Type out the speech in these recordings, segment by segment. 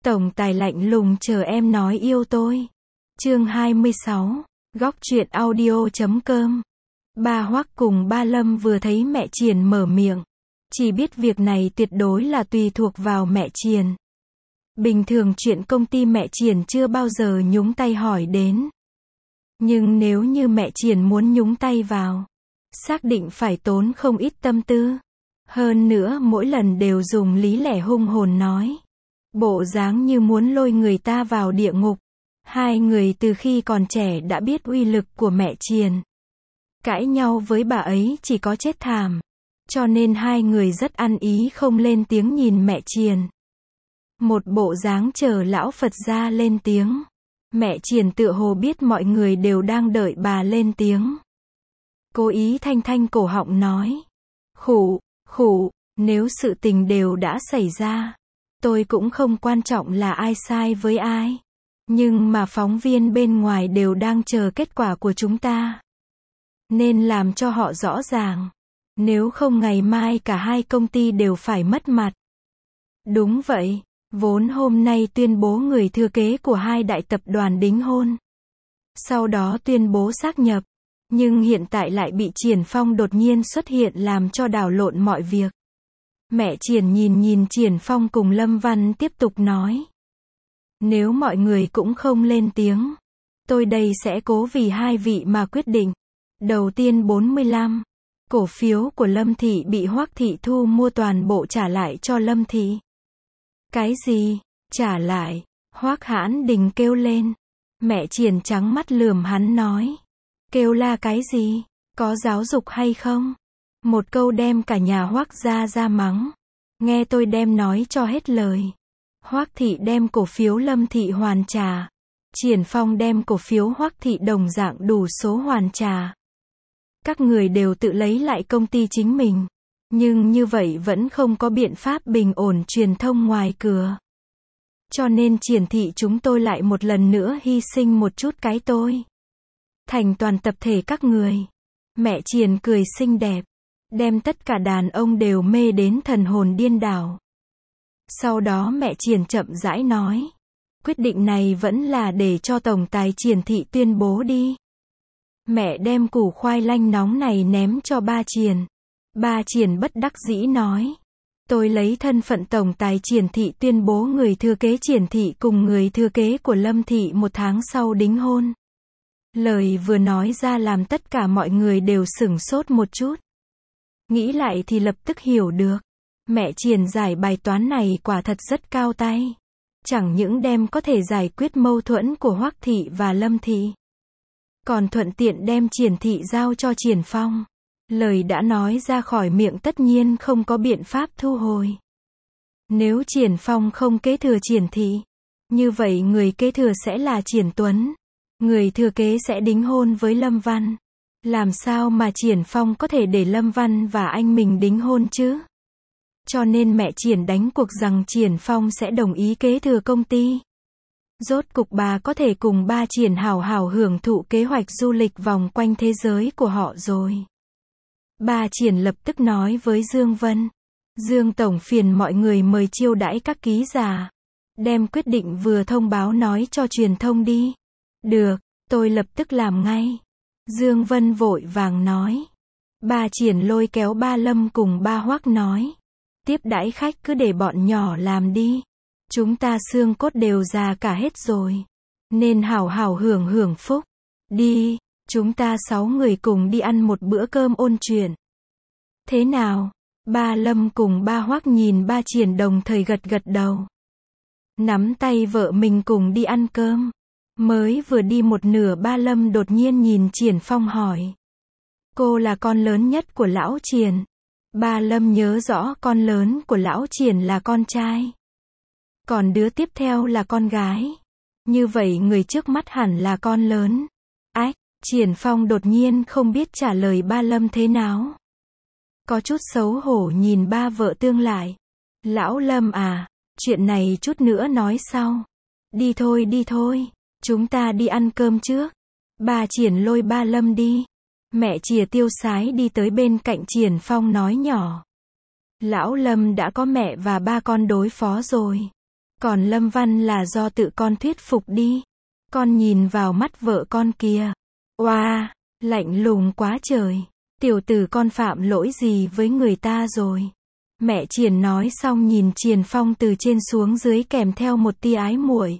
Tổng tài lạnh lùng chờ em nói yêu tôi. Chương 26, góc truyện audio.com. Ba Hoắc cùng ba Lâm vừa thấy mẹ Triền mở miệng, chỉ biết việc này tuyệt đối là tùy thuộc vào mẹ Triền. Bình thường chuyện công ty mẹ Triền chưa bao giờ nhúng tay hỏi đến. Nhưng nếu như mẹ Triền muốn nhúng tay vào, xác định phải tốn không ít tâm tư. Hơn nữa mỗi lần đều dùng lý lẽ hung hồn nói. Bộ dáng như muốn lôi người ta vào địa ngục. Hai người từ khi còn trẻ đã biết uy lực của mẹ Triền. Cãi nhau với bà ấy chỉ có chết thảm. Cho nên hai người rất ăn ý không lên tiếng nhìn mẹ Triền. Một bộ dáng chờ lão Phật gia lên tiếng. Mẹ Triền tựa hồ biết mọi người đều đang đợi bà lên tiếng. Cố ý thanh thanh cổ họng nói. Khụ, nếu sự tình đều đã xảy ra. Tôi cũng không quan trọng là ai sai với ai. Nhưng mà phóng viên bên ngoài đều đang chờ kết quả của chúng ta. Nên làm cho họ rõ ràng. Nếu không ngày mai cả hai công ty đều phải mất mặt. Đúng vậy, vốn hôm nay tuyên bố người thừa kế của hai đại tập đoàn đính hôn. Sau đó tuyên bố xác nhập. Nhưng hiện tại lại bị Triển Phong đột nhiên xuất hiện làm cho đảo lộn mọi việc. Mẹ Triển nhìn Triển Phong cùng Lâm Văn tiếp tục nói. Nếu mọi người cũng không lên tiếng, tôi đây sẽ cố vì hai vị mà quyết định. Đầu tiên 45, cổ phiếu của Lâm Thị bị Hoắc Thị thu mua toàn bộ trả lại cho Lâm Thị. Cái gì? Trả lại? Hoắc Hãn Đình kêu lên. Mẹ Triển trắng mắt lườm hắn nói. Kêu la cái gì? Có giáo dục hay không? Một câu đem cả nhà Hoắc gia ra mắng. Nghe tôi đem nói cho hết lời. Hoắc Thị đem cổ phiếu Lâm Thị hoàn trả. Triển Phong đem cổ phiếu Hoắc Thị đồng dạng đủ số hoàn trả. Các người đều tự lấy lại công ty chính mình. Nhưng như vậy vẫn không có biện pháp bình ổn truyền thông ngoài cửa. Cho nên Triển Thị chúng tôi lại một lần nữa hy sinh một chút cái tôi. Thành toàn tập thể các người. Mẹ Triền cười xinh đẹp. Đem tất cả đàn ông đều mê đến thần hồn điên đảo. Sau đó mẹ Triền chậm rãi nói. Quyết định này vẫn là để cho tổng tài Triển Thị tuyên bố đi. Mẹ đem củ khoai lang nóng này ném cho ba Triền. Ba Triền bất đắc dĩ nói. Tôi lấy thân phận tổng tài Triển Thị tuyên bố người thừa kế Triển Thị cùng người thừa kế của Lâm Thị một tháng sau đính hôn. Lời vừa nói ra làm tất cả mọi người đều sửng sốt một chút. Nghĩ lại thì lập tức hiểu được. Mẹ Triền giải bài toán này quả thật rất cao tay. Chẳng những đem có thể giải quyết mâu thuẫn của Hoắc Thị và Lâm Thị. Còn thuận tiện đem Triển Thị giao cho Triển Phong. Lời đã nói ra khỏi miệng tất nhiên không có biện pháp thu hồi. Nếu Triển Phong không kế thừa Triển Thị, như vậy người kế thừa sẽ là Triển Tuấn. Người thừa kế sẽ đính hôn với Lâm Văn. Làm sao mà Triển Phong có thể để Lâm Văn và anh mình đính hôn chứ? Cho nên mẹ Triển đánh cuộc rằng Triển Phong sẽ đồng ý kế thừa công ty. Rốt cục bà có thể cùng ba Triển hào hào hưởng thụ kế hoạch du lịch vòng quanh thế giới của họ rồi. Ba Triển lập tức nói với Dương Vân. Dương Tổng phiền mọi người mời chiêu đãi các ký giả. Đem quyết định vừa thông báo nói cho truyền thông đi. Được, tôi lập tức làm ngay. Dương Vân vội vàng nói. Ba Triển lôi kéo ba Lâm cùng ba Hoắc nói. Tiếp đãi khách cứ để bọn nhỏ làm đi. Chúng ta xương cốt đều già cả hết rồi. Nên hảo hảo hưởng phúc. Đi, chúng ta 6 người cùng đi ăn một bữa cơm ôn chuyện. Thế nào? Ba Lâm cùng ba Hoắc nhìn ba Triển đồng thời gật đầu. Nắm tay vợ mình cùng đi ăn cơm. Mới vừa đi một nửa ba Lâm đột nhiên nhìn Triển Phong hỏi. Cô là con lớn nhất của lão Triển. Ba Lâm nhớ rõ con lớn của lão Triển là con trai. Còn đứa tiếp theo là con gái. Như vậy người trước mắt hẳn là con lớn. Ách, Triển Phong đột nhiên không biết trả lời ba Lâm thế nào. Có chút xấu hổ nhìn ba vợ tương lại. Lão Lâm à, chuyện này chút nữa nói sau. Đi thôi. Chúng ta đi ăn cơm trước. Ba Triển lôi ba Lâm đi. Mẹ Chìa tiêu sái đi tới bên cạnh Triển Phong nói nhỏ. Lão Lâm đã có mẹ và ba con đối phó rồi. Còn Lâm Văn là do tự con thuyết phục đi. Con nhìn vào mắt vợ con kìa. Oa, lạnh lùng quá trời. Tiểu tử con phạm lỗi gì với người ta rồi? Mẹ Triển nói xong nhìn Triển Phong từ trên xuống dưới kèm theo một tia ái muội.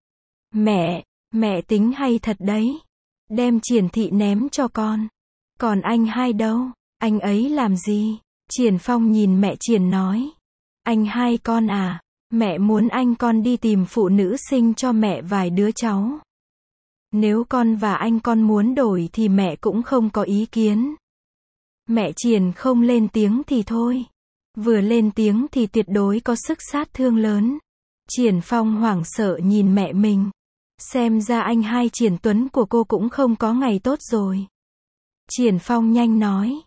Mẹ tính hay thật đấy. Đem Triển Thị ném cho con. Còn anh hai đâu? Anh ấy làm gì? Triển Phong nhìn mẹ Triển nói. Anh hai con à? Mẹ muốn anh con đi tìm phụ nữ sinh cho mẹ vài đứa cháu. Nếu con và anh con muốn đổi thì mẹ cũng không có ý kiến. Mẹ Triển không lên tiếng thì thôi. Vừa lên tiếng thì tuyệt đối có sức sát thương lớn. Triển Phong hoảng sợ nhìn mẹ mình. Xem ra anh hai Triển Tuấn của cô cũng không có ngày tốt rồi. Triển Phong nhanh nói.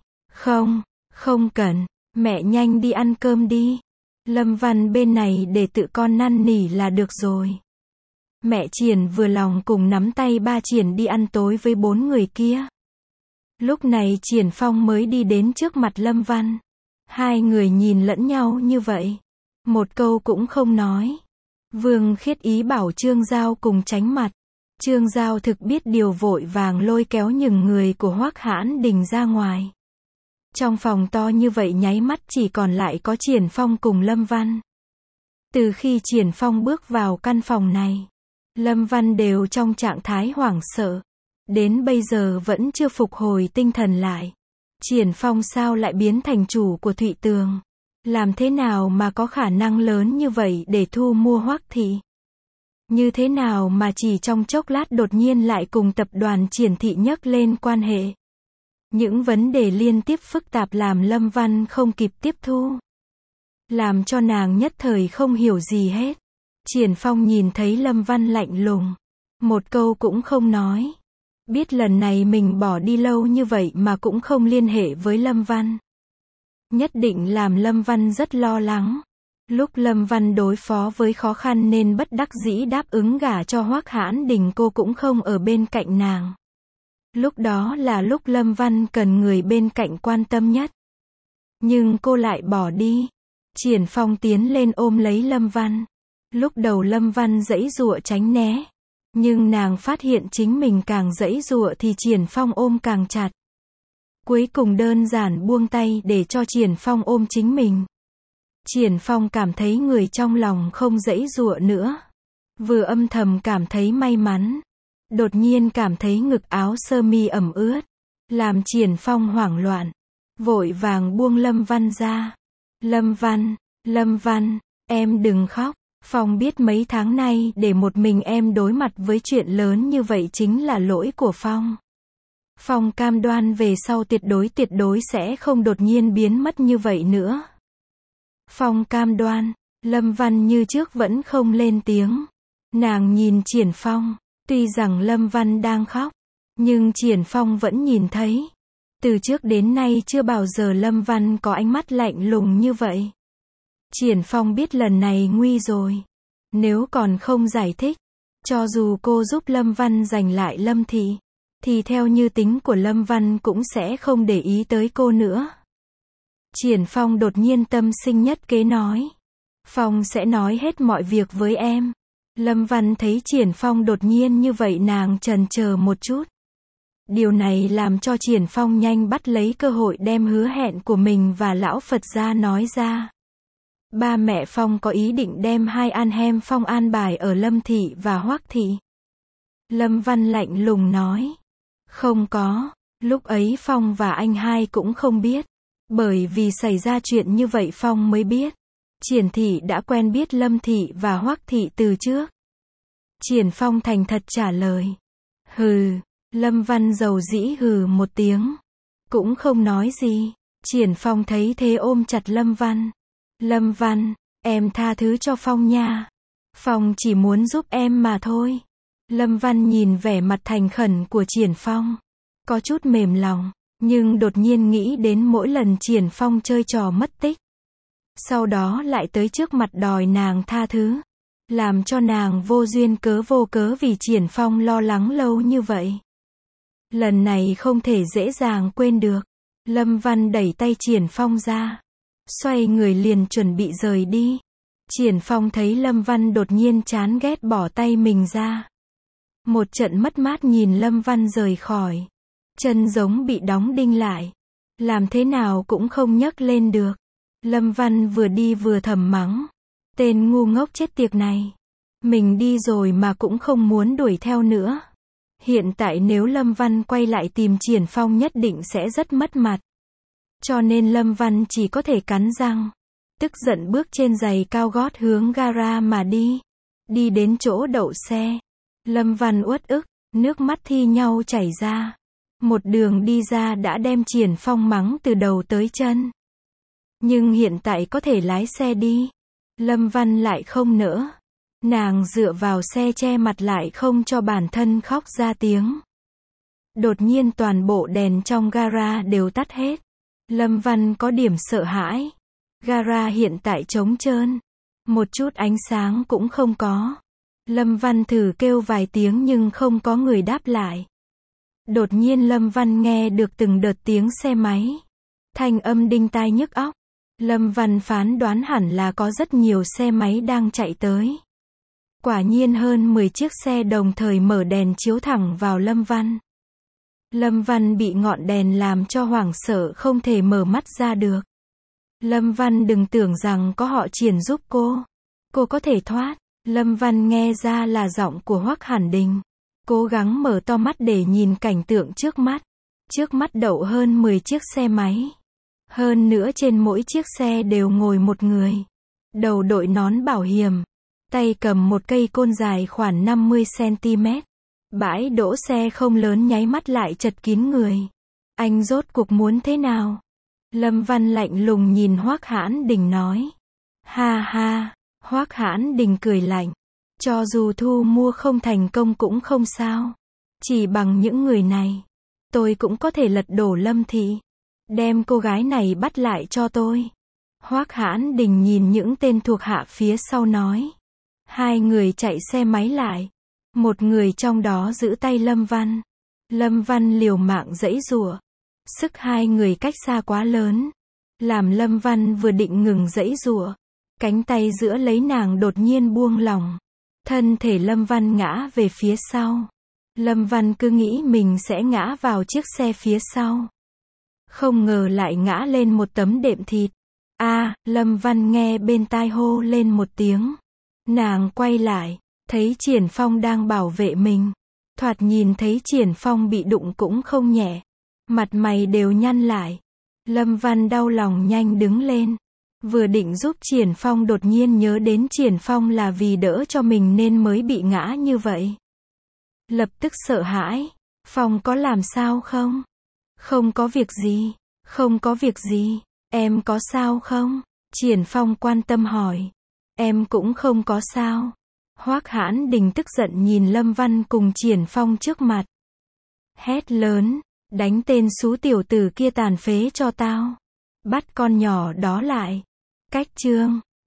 Không cần, mẹ nhanh đi ăn cơm đi. Lâm Văn bên này để tự con năn nỉ là được rồi. Mẹ Triển vừa lòng cùng nắm tay ba Triển đi ăn tối với 4 người kia. Lúc này Triển Phong mới đi đến trước mặt Lâm Văn. Hai người nhìn lẫn nhau như vậy. Một câu cũng không nói. Vương Khiết ý bảo Trương Giao cùng tránh mặt. Trương Giao thực biết điều vội vàng lôi kéo những người của Hoắc Hãn Đình ra ngoài. Trong phòng to như vậy nháy mắt chỉ còn lại có Triển Phong cùng Lâm Văn. Từ khi Triển Phong bước vào căn phòng này, Lâm Văn đều trong trạng thái hoảng sợ. Đến bây giờ vẫn chưa phục hồi tinh thần lại. Triển Phong sao lại biến thành chủ của Thụy Tường? Làm thế nào mà có khả năng lớn như vậy để thu mua Hoắc Thị? Như thế nào mà chỉ trong chốc lát đột nhiên lại cùng tập đoàn Triển Thị nhấc lên quan hệ? Những vấn đề liên tiếp phức tạp làm Lâm Văn không kịp tiếp thu. Làm cho nàng nhất thời không hiểu gì hết. Triển Phong nhìn thấy Lâm Văn lạnh lùng. Một câu cũng không nói. Biết lần này mình bỏ đi lâu như vậy mà cũng không liên hệ với Lâm Văn. Nhất định làm Lâm Văn rất lo lắng. Lúc Lâm Văn đối phó với khó khăn nên bất đắc dĩ đáp ứng gả cho Hoắc Hãn Đình, cô cũng không ở bên cạnh nàng. Lúc đó là lúc Lâm Văn cần người bên cạnh quan tâm nhất. Nhưng cô lại bỏ đi. Triển Phong tiến lên ôm lấy Lâm Văn. Lúc đầu Lâm Văn giãy giụa tránh né. Nhưng nàng phát hiện chính mình càng giãy giụa thì Triển Phong ôm càng chặt. Cuối cùng đơn giản buông tay để cho Triển Phong ôm chính mình. Triển Phong cảm thấy người trong lòng không giãy giụa nữa. Vừa âm thầm cảm thấy may mắn. Đột nhiên cảm thấy ngực áo sơ mi ẩm ướt. Làm Triển Phong hoảng loạn. Vội vàng buông Lâm Văn ra. Lâm Văn, em đừng khóc. Phong biết mấy tháng nay để một mình em đối mặt với chuyện lớn như vậy chính là lỗi của Phong. Phong cam đoan về sau tuyệt đối sẽ không đột nhiên biến mất như vậy nữa. Phong cam đoan. Lâm Văn như trước vẫn không lên tiếng. Nàng nhìn Triển Phong. Tuy rằng Lâm Văn đang khóc, nhưng Triển Phong vẫn nhìn thấy. Từ trước đến nay chưa bao giờ Lâm Văn có ánh mắt lạnh lùng như vậy. Triển Phong biết lần này nguy rồi. Nếu còn không giải thích, cho dù cô giúp Lâm Văn giành lại Lâm Thị, thì theo như tính của Lâm Văn cũng sẽ không để ý tới cô nữa. Triển Phong đột nhiên tâm sinh nhất kế nói. Phong sẽ nói hết mọi việc với em. Lâm Văn thấy Triển Phong đột nhiên như vậy nàng chần chờ một chút. Điều này làm cho Triển Phong nhanh bắt lấy cơ hội đem hứa hẹn của mình và lão Phật gia nói ra. Ba mẹ Phong có ý định đem hai an hem Phong an bài ở Lâm Thị và Hoắc Thị. Lâm Văn lạnh lùng nói. Không có, lúc ấy Phong và anh hai cũng không biết. Bởi vì xảy ra chuyện như vậy Phong mới biết. Triển Thị đã quen biết Lâm Thị và Hoắc Thị từ trước. Triển Phong thành thật trả lời. Hừ, Lâm Văn dầu dĩ hừ một tiếng. Cũng không nói gì. Triển Phong thấy thế ôm chặt Lâm Văn. Lâm Văn, em tha thứ cho Phong nha. Phong chỉ muốn giúp em mà thôi. Lâm Văn nhìn vẻ mặt thành khẩn của Triển Phong. Có chút mềm lòng. Nhưng đột nhiên nghĩ đến mỗi lần Triển Phong chơi trò mất tích. Sau đó lại tới trước mặt đòi nàng tha thứ. Làm cho nàng vô duyên vô cớ vì Triển Phong lo lắng lâu như vậy. Lần này không thể dễ dàng quên được. Lâm Văn đẩy tay Triển Phong ra. Xoay người liền chuẩn bị rời đi. Triển Phong thấy Lâm Văn đột nhiên chán ghét bỏ tay mình ra. Một trận mất mát nhìn Lâm Văn rời khỏi. Chân giống bị đóng đinh lại. Làm thế nào cũng không nhấc lên được. Lâm Văn vừa đi vừa thầm mắng. Tên ngu ngốc chết tiệt này. Mình đi rồi mà cũng không muốn đuổi theo nữa. Hiện tại nếu Lâm Văn quay lại tìm Triển Phong nhất định sẽ rất mất mặt. Cho nên Lâm Văn chỉ có thể cắn răng. Tức giận bước trên giày cao gót hướng gara mà đi. Đi đến chỗ đậu xe. Lâm Văn uất ức, nước mắt thi nhau chảy ra. Một đường đi ra đã đem Triển Phong mắng từ đầu tới chân. Nhưng hiện tại có thể lái xe đi. Lâm Văn lại không nỡ. Nàng dựa vào xe che mặt lại không cho bản thân khóc ra tiếng. Đột nhiên toàn bộ đèn trong gara đều tắt hết. Lâm Văn có điểm sợ hãi. Gara hiện tại trống trơn. Một chút ánh sáng cũng không có. Lâm Văn thử kêu vài tiếng nhưng không có người đáp lại. Đột nhiên Lâm Văn nghe được từng đợt tiếng xe máy. Thanh âm đinh tai nhức óc. Lâm Văn phán đoán hẳn là có rất nhiều xe máy đang chạy tới. Quả nhiên hơn 10 chiếc xe đồng thời mở đèn chiếu thẳng vào Lâm Văn. Lâm Văn bị ngọn đèn làm cho hoảng sợ không thể mở mắt ra được. Lâm Văn đừng tưởng rằng có họ Triển giúp cô. Cô có thể thoát. Lâm Văn nghe ra là giọng của Hoắc Hẳn Đình. Cố gắng mở to mắt để nhìn cảnh tượng trước mắt. Trước mắt đậu hơn 10 chiếc xe máy. Hơn nữa trên mỗi chiếc xe đều ngồi một người. Đầu đội nón bảo hiểm. Tay cầm một cây côn dài khoảng 50 cm. Bãi đỗ xe không lớn nháy mắt lại chật kín người. Anh rốt cuộc muốn thế nào? Lâm Văn lạnh lùng nhìn Hoắc Hãn Đình nói. Ha ha, Hoắc Hãn Đình cười lạnh. Cho dù thu mua không thành công cũng không sao. Chỉ bằng những người này, tôi cũng có thể lật đổ Lâm thị. Đem cô gái này bắt lại cho tôi. Hoắc Hãn Đình nhìn những tên thuộc hạ phía sau nói. Hai người chạy xe máy lại. Một người trong đó giữ tay Lâm Văn. Lâm Văn liều mạng giãy giụa. Sức hai người cách xa quá lớn. Làm Lâm Văn vừa định ngừng giãy giụa. Cánh tay giữa lấy nàng đột nhiên buông lỏng. Thân thể Lâm Văn ngã về phía sau. Lâm Văn cứ nghĩ mình sẽ ngã vào chiếc xe phía sau. Không ngờ lại ngã lên một tấm đệm thịt. Lâm Văn nghe bên tai hô lên một tiếng. Nàng quay lại, thấy Triển Phong đang bảo vệ mình. Thoạt nhìn thấy Triển Phong bị đụng cũng không nhẹ. Mặt mày đều nhăn lại. Lâm Văn đau lòng nhanh đứng lên. Vừa định giúp Triển Phong đột nhiên nhớ đến Triển Phong là vì đỡ cho mình nên mới bị ngã như vậy. Lập tức sợ hãi. Phong có làm sao không? Không có việc gì. Không có việc gì. Em có sao không? Triển Phong quan tâm hỏi. Em cũng không có sao. Hoắc Hãn Đình tức giận nhìn Lâm Văn cùng Triển Phong trước mặt. Hét lớn. Đánh tên xú tiểu tử kia tàn phế cho tao. Bắt con nhỏ đó lại. Cách chương